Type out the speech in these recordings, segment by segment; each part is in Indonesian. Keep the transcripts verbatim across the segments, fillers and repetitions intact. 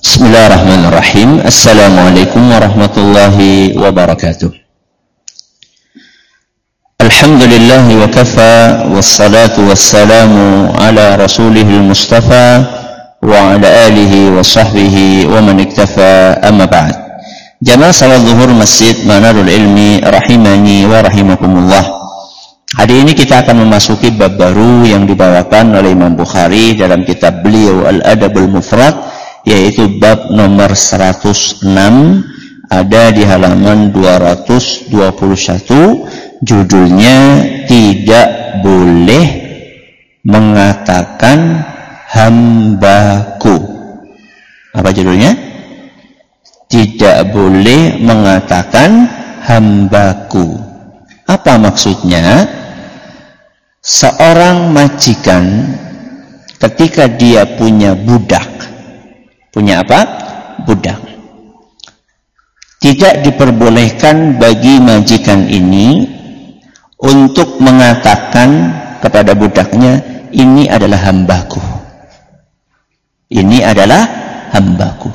Bismillahirrahmanirrahim. Assalamualaikum warahmatullahi wabarakatuh. Alhamdulillah wa kafa, wassalatu wassalamu ala rasulihil mustafa wa ala alihi wa sahbihi wa man iktafa, amma ba'd. Jamaah salat zuhur Masjid Manarul Ilmi rahimani wa rahimakumullah. Hari ini kita akan memasuki bab baru yang dibawakan oleh Imam Bukhari dalam kitab beliau Al-Adabul Mufrad, yaitu bab nomor seratus enam, ada di halaman dua ratus dua puluh satu, judulnya tidak boleh mengatakan hambaku. Apa judulnya? Tidak boleh mengatakan hambaku. Apa maksudnya? Seorang majikan ketika dia punya budak, punya apa? Budak. Tidak diperbolehkan bagi majikan ini untuk mengatakan kepada budaknya, ini adalah hambaku. Ini adalah hambaku.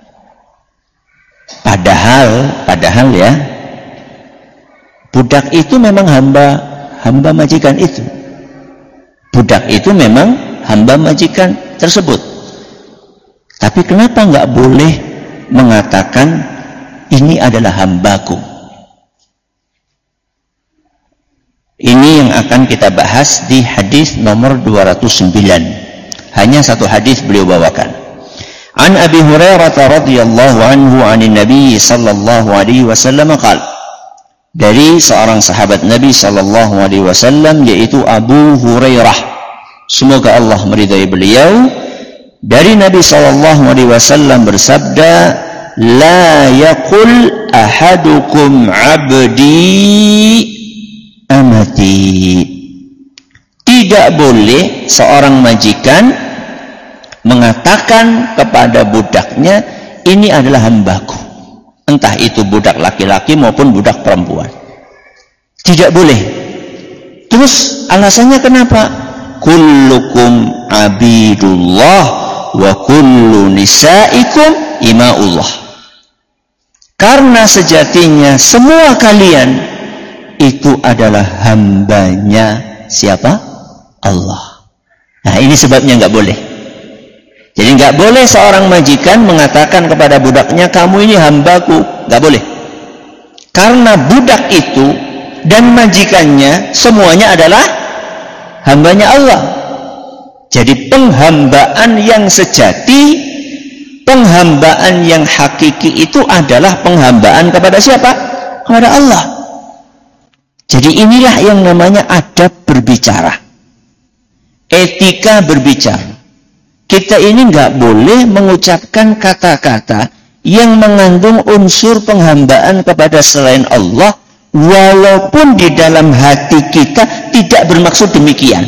Padahal, padahal ya, budak itu memang hamba, hamba majikan itu. Budak itu memang hamba majikan tersebut. Tapi kenapa nggak boleh mengatakan ini adalah hambaku? Ini yang akan kita bahas di hadis nomor dua ratus sembilan. Hanya satu hadis beliau bawakan. An Abi Hurairah radhiyallahu anhu 'anil Nabi sallallahu alaihi wasallam qala. Dari seorang sahabat Nabi sallallahu alaihi wasallam, yaitu Abu Hurairah. Semoga Allah meridai beliau. Dari Nabi sallallahu alaihi wasallam bersabda, la yaqul ahadukum abdi amati. Tidak boleh seorang majikan mengatakan kepada budaknya, ini adalah hambaku. Entah itu budak laki-laki maupun budak perempuan. Tidak boleh. Terus alasannya kenapa? Kullukum abidullah wa kullu nisaikum ima'ullah. Karena sejatinya semua kalian itu adalah hambanya siapa? Allah. Nah, ini sebabnya nggak boleh. Jadi nggak boleh seorang majikan mengatakan kepada budaknya, kamu ini hambaku. Nggak boleh. Karena budak itu dan majikannya semuanya adalah hambanya Allah. Jadi penghambaan yang sejati, penghambaan yang hakiki itu adalah penghambaan kepada siapa? Kepada Allah. Jadi inilah yang namanya adab berbicara, etika berbicara. Kita ini nggak boleh mengucapkan kata-kata yang mengandung unsur penghambaan kepada selain Allah, walaupun di dalam hati kita tidak bermaksud demikian.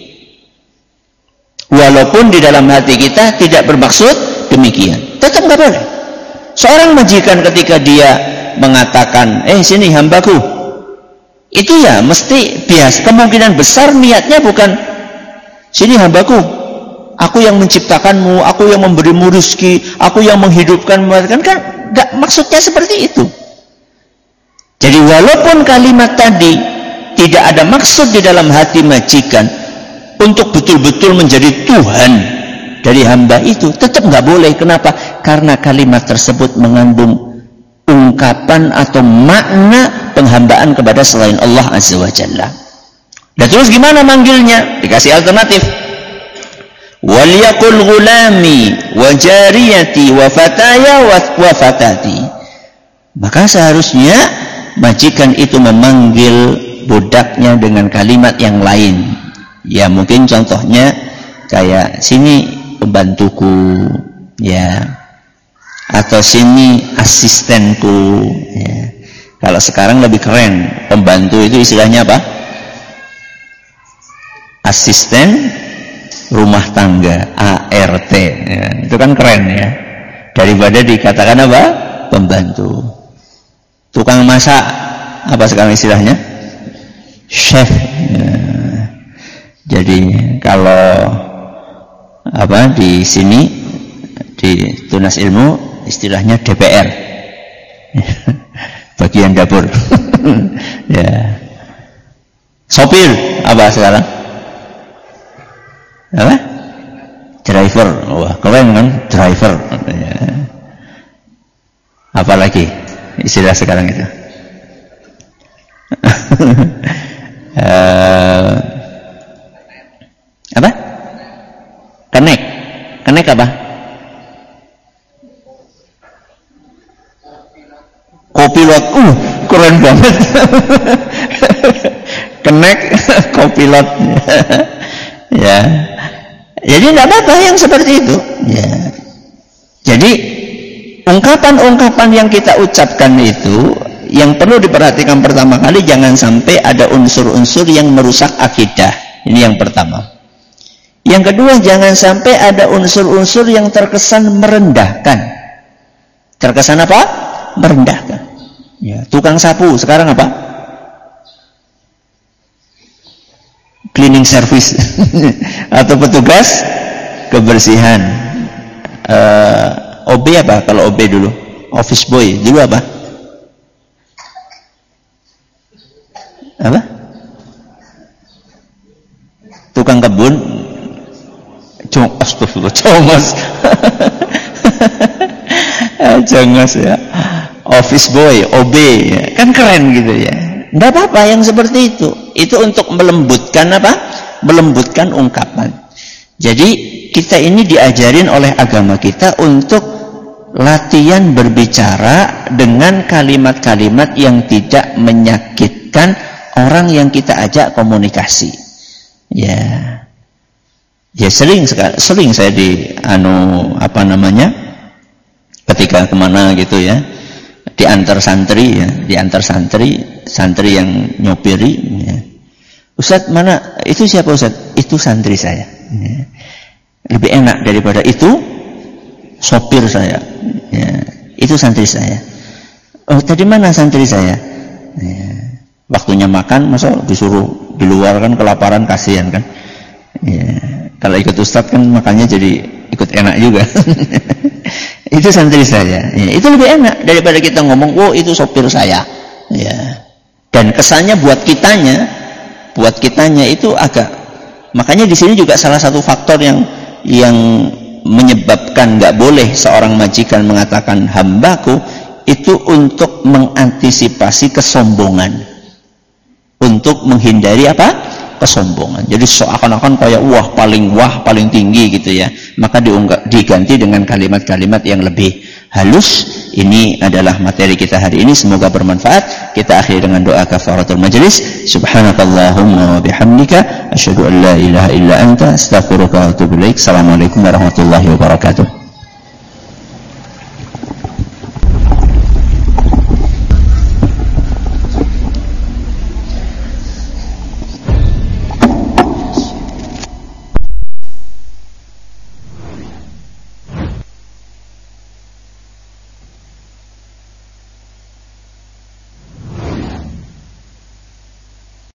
Walaupun di dalam hati kita tidak bermaksud demikian, tetap nggak boleh. Seorang majikan ketika dia mengatakan, eh sini hambaku, itu ya mesti bias, kemungkinan besar niatnya bukan sini hambaku, aku yang menciptakanmu, aku yang memberimu rezeki, aku yang menghidupkanmu, kan kan nggak, maksudnya seperti itu. Jadi walaupun kalimat tadi tidak ada maksud di dalam hati majikan untuk betul-betul menjadi Tuhan dari hamba itu, tetap nggak boleh. Kenapa? Karena kalimat tersebut mengandung ungkapan atau makna penghambaan kepada selain Allah Azza wa Jalla. Dan terus gimana manggilnya? Dikasih alternatif. Waliyakul gulami wa jariyati wa fataya wa fatati. Maka seharusnya majikan itu memanggil budaknya dengan kalimat yang lain. Ya mungkin contohnya kayak sini pembantuku, ya, atau sini asistenku, ya. Kalau sekarang lebih keren, pembantu itu istilahnya apa? Asisten rumah tangga, A R T, ya. Itu kan keren ya, daripada dikatakan apa? Pembantu. Tukang masak, apa sekarang istilahnya? Chef, ya. Jadi kalau apa di sini di Dinas Ilmu istilahnya D P R. Bagian dapur. Ya. Sopir apa sekarang? Apa? Driver. Wah, keren kan? Driver. Ya. Apalagi istilah sekarang itu? uh, apa? Kenek. Kenek apa? Kopilot. Uh, keren banget. Kenek, kopilot. Ya. Jadi tidak apa-apa yang seperti itu. Ya. Jadi ungkapan-ungkapan yang kita ucapkan itu yang perlu diperhatikan pertama kali, jangan sampai ada unsur-unsur yang merusak akidah. Ini yang pertama. Yang kedua, jangan sampai ada unsur-unsur yang terkesan merendahkan. Terkesan apa? Merendahkan. Ya, tukang sapu sekarang apa? Cleaning service atau petugas kebersihan. Uh, O B apa kalau O B dulu? Office boy dulu apa? Apa? Tukang kebun. Jong, astagfirullah, jongos. Jongos ya. Office boy, O B, kan keren gitu ya. Tidak apa-apa yang seperti itu. Itu untuk melembutkan apa? Melembutkan ungkapan. Jadi kita ini diajarin oleh agama kita untuk latihan berbicara dengan kalimat-kalimat yang tidak menyakitkan orang yang kita ajak komunikasi. Ya, ya sering sekali, sering saya di anu apa namanya, ketika kemana gitu ya, diantar santri ya, diantar santri, santri yang nyopiri. Ya. Ustadz mana? Itu siapa Ustadz? Itu santri saya. Ya. Lebih enak daripada itu sopir saya. Ya. Itu santri saya. Oh, tadi mana santri saya? Ya. Waktunya makan, masa disuruh di luar kan, kelaparan, kasihan kan. Ya. Kalau ikut Ustadz kan makannya jadi ikut enak juga. Itu santri saya. Ya. Itu lebih enak daripada kita ngomong, oh itu sopir saya. Ya. Dan kesannya buat kitanya, buat kitanya itu agak. Makanya di sini juga salah satu faktor yang yang menyebabkan nggak boleh seorang majikan mengatakan hambaku itu untuk mengantisipasi kesombongan, untuk menghindari apa? Kesombongan. Jadi seakan-akan kayak wah paling wah paling tinggi gitu ya. Maka diunggah, diganti dengan kalimat-kalimat yang lebih halus. Ini adalah materi kita hari ini, semoga bermanfaat. Kita akhiri dengan doa kafaratul majlis. Subhanakallahumma wa bihamdika asyhadu an la ilaha illa anta astaghfiruka wa atubu ilaik. Assalamualaikum warahmatullahi wabarakatuh.